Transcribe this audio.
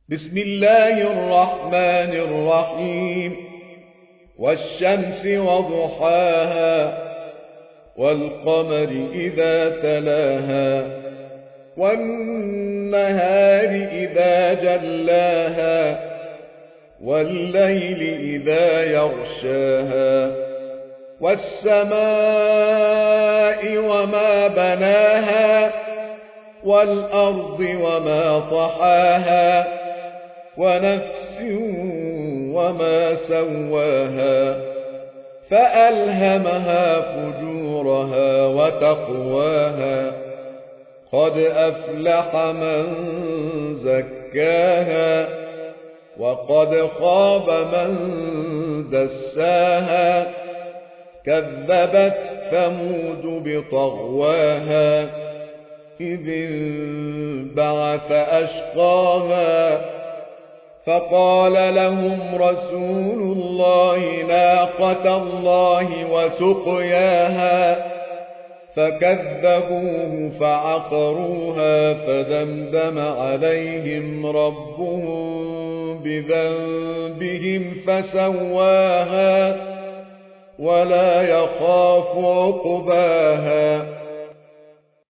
بسم الله الرحمن الرحيم. والشمس وضحاها والقمر إذا تلاها والنهار إذا جلاها والليل إذا يغشاها والسماء وما بناها والأرض وما طحاها ونفس وما سواها فألهمها فجورها وتقواها قد أفلح من زكاها وقد خاب من دساها كذبت ثمود بطغواها إذ انبعث أشقاها فقال لهم رسول الله ناقة الله وسقياها فكذبوه فعقروها فدمدم عليهم ربهم بذنبهم فسواها ولا يخاف عقباها.